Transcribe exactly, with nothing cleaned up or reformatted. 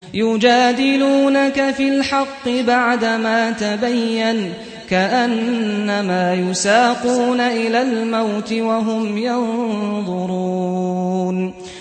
يجادلونك في الحق بعدما تبين كأنما يساقون إلى الموت وهم ينظرون